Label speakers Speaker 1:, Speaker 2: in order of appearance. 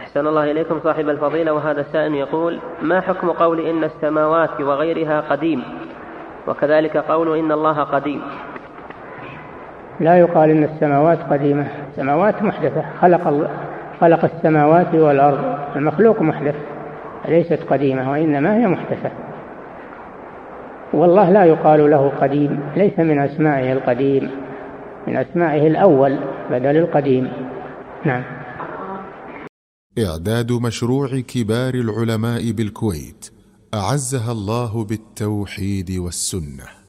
Speaker 1: أحسن الله إليكم صاحب الفضيلة. وهذا السائل يقول: ما حكم قول إن السماوات وغيرها قديم، وكذلك قول إن الله قديم؟
Speaker 2: لا يقال إن السماوات قديمة، السماوات محدثة، خلق السماوات والأرض، المخلوق محدث، ليست قديمة وإنما هي محدثة. والله لا يقال له قديم، ليس من أسمائه القديم، من أسمائه الأول بدل القديم. نعم.
Speaker 3: إعداد مشروع كبار العلماء بالكويت أعزها الله بالتوحيد والسنة.